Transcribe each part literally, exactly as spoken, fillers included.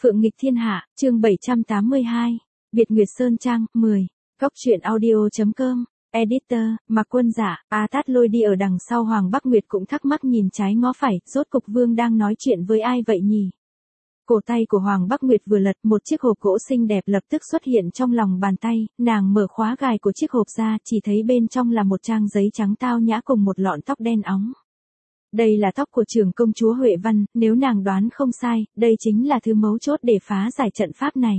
Phượng nghịch thiên hạ, chương bảy trăm tám mươi hai. Biệt Nguyệt Sơn Trang, mười. Góc truyện audio.com. Editor, Mạc Quân Giả, A Tát Lôi đi ở đằng sau Hoàng Bắc Nguyệt cũng thắc mắc nhìn trái ngó phải, rốt cục Vương đang nói chuyện với ai vậy nhỉ? Cổ tay của Hoàng Bắc Nguyệt vừa lật, một chiếc hộp gỗ xinh đẹp lập tức xuất hiện trong lòng bàn tay, nàng mở khóa gài của chiếc hộp ra, chỉ thấy bên trong là một trang giấy trắng tao nhã cùng một lọn tóc đen óng. Đây là tóc của trưởng công chúa Huệ Văn, nếu nàng đoán không sai, đây chính là thứ mấu chốt để phá giải trận pháp này.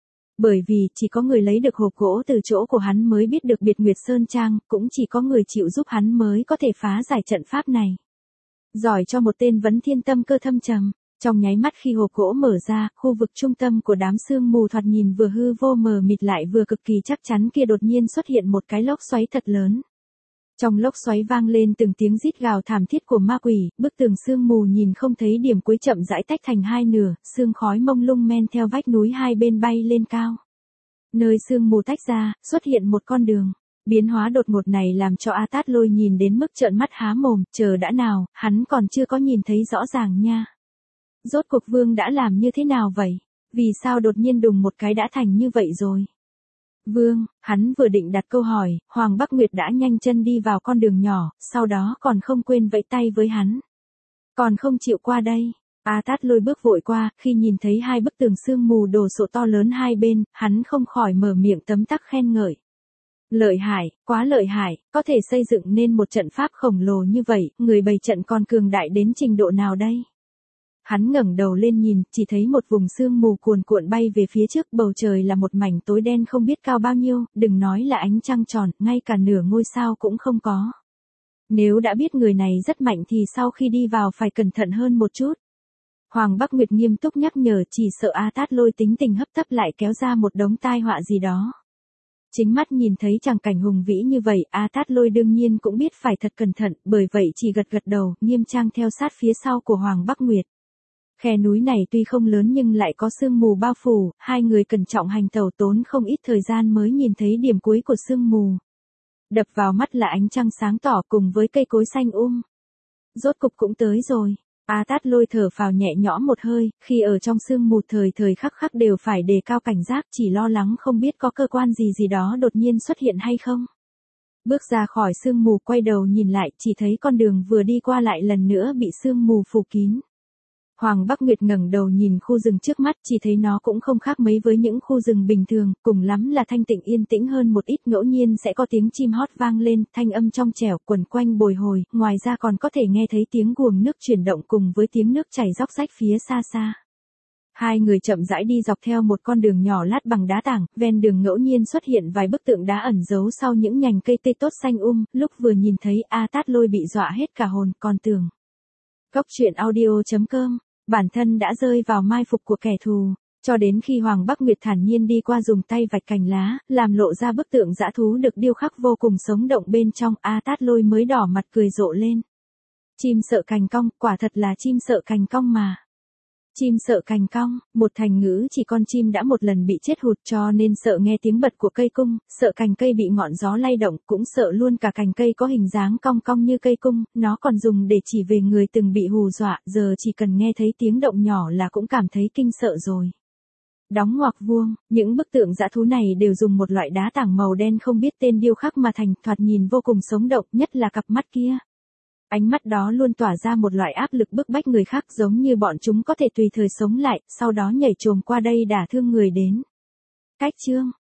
Bởi vì chỉ có người lấy được hộp gỗ từ chỗ của hắn mới biết được Biệt Nguyệt Sơn Trang, cũng chỉ có người chịu giúp hắn mới có thể phá giải trận pháp này. Giỏi cho một tên vấn thiên tâm cơ thâm trầm. Trong nháy mắt khi hộp gỗ mở ra, khu vực trung tâm của đám sương mù thoạt nhìn vừa hư vô mờ mịt lại vừa cực kỳ chắc chắn kia đột nhiên xuất hiện một cái lốc xoáy thật lớn. Trong lốc xoáy vang lên từng tiếng rít gào thảm thiết của ma quỷ, bức tường sương mù nhìn không thấy điểm cuối chậm rãi tách thành hai nửa, sương khói mông lung men theo vách núi hai bên bay lên cao. Nơi sương mù tách ra, xuất hiện một con đường. Biến hóa đột ngột này làm cho A Tát Lôi nhìn đến mức trợn mắt há mồm, chờ đã nào, hắn còn chưa có nhìn thấy rõ ràng nha. Rốt cuộc Vương đã làm như thế nào vậy? Vì sao đột nhiên đùng một cái đã thành như vậy rồi? Vương, hắn vừa định đặt câu hỏi, Hoàng Bắc Nguyệt đã nhanh chân đi vào con đường nhỏ, sau đó còn không quên vẫy tay với hắn. Còn không chịu qua đây. A Tát Lôi bước vội qua, khi nhìn thấy hai bức tường sương mù đồ sộ to lớn hai bên, hắn không khỏi mở miệng tấm tắc khen ngợi. Lợi hại, quá lợi hại, có thể xây dựng nên một trận pháp khổng lồ như vậy, người bày trận còn cường đại đến trình độ nào đây? Hắn ngẩng đầu lên nhìn, chỉ thấy một vùng sương mù cuồn cuộn bay về phía trước, bầu trời là một mảnh tối đen không biết cao bao nhiêu, đừng nói là ánh trăng tròn, ngay cả nửa ngôi sao cũng không có. Nếu đã biết người này rất mạnh thì sau khi đi vào phải cẩn thận hơn một chút. Hoàng Bắc Nguyệt nghiêm túc nhắc nhở, chỉ sợ A Tát Lôi tính tình hấp tấp lại kéo ra một đống tai họa gì đó. Chính mắt nhìn thấy tràng cảnh hùng vĩ như vậy, A Tát Lôi đương nhiên cũng biết phải thật cẩn thận, bởi vậy chỉ gật gật đầu, nghiêm trang theo sát phía sau của Hoàng Bắc Nguyệt. Khe núi này tuy không lớn nhưng lại có sương mù bao phủ, hai người cẩn trọng hành tẩu tốn không ít thời gian mới nhìn thấy điểm cuối của sương mù. Đập vào mắt là ánh trăng sáng tỏ cùng với cây cối xanh um. Rốt cục cũng tới rồi. A Tát Lôi thở phào nhẹ nhõm một hơi, khi ở trong sương mù thời thời khắc khắc đều phải đề cao cảnh giác, chỉ lo lắng không biết có cơ quan gì gì đó đột nhiên xuất hiện hay không. Bước ra khỏi sương mù quay đầu nhìn lại, chỉ thấy con đường vừa đi qua lại lần nữa bị sương mù phủ kín. Hoàng Bắc Nguyệt ngẩng đầu nhìn khu rừng trước mắt, chỉ thấy nó cũng không khác mấy với những khu rừng bình thường, cùng lắm là thanh tịnh yên tĩnh hơn một ít, ngẫu nhiên sẽ có tiếng chim hót vang lên, thanh âm trong trẻo quẩn quanh bồi hồi, ngoài ra còn có thể nghe thấy tiếng guồng nước chuyển động cùng với tiếng nước chảy róc rách phía xa xa. Hai người chậm rãi đi dọc theo một con đường nhỏ lát bằng đá tảng, ven đường ngẫu nhiên xuất hiện vài bức tượng đá ẩn giấu sau những nhành cây tây tốt xanh um, lúc vừa nhìn thấy A Tát Lôi bị dọa hết cả hồn, còn tưởng. Góc truyện audio.com. Bản thân đã rơi vào mai phục của kẻ thù, cho đến khi Hoàng Bắc Nguyệt thản nhiên đi qua dùng tay vạch cành lá, làm lộ ra bức tượng dã thú được điêu khắc vô cùng sống động bên trong, A Tát Lôi mới đỏ mặt cười rộ lên. Chim sợ cành cong, quả thật là chim sợ cành cong mà. Chim sợ cành cong, một thành ngữ chỉ con chim đã một lần bị chết hụt cho nên sợ nghe tiếng bật của cây cung, sợ cành cây bị ngọn gió lay động, cũng sợ luôn cả cành cây có hình dáng cong cong như cây cung, nó còn dùng để chỉ về người từng bị hù dọa, giờ chỉ cần nghe thấy tiếng động nhỏ là cũng cảm thấy kinh sợ rồi. Đóng ngoặc vuông, những bức tượng dã thú này đều dùng một loại đá tảng màu đen không biết tên điêu khắc mà thành, thoạt nhìn vô cùng sống động, nhất là cặp mắt kia. Ánh mắt đó luôn tỏa ra một loại áp lực bức bách người khác, giống như bọn chúng có thể tùy thời sống lại, sau đó nhảy chồm qua đây đả thương người đến. Cách chương,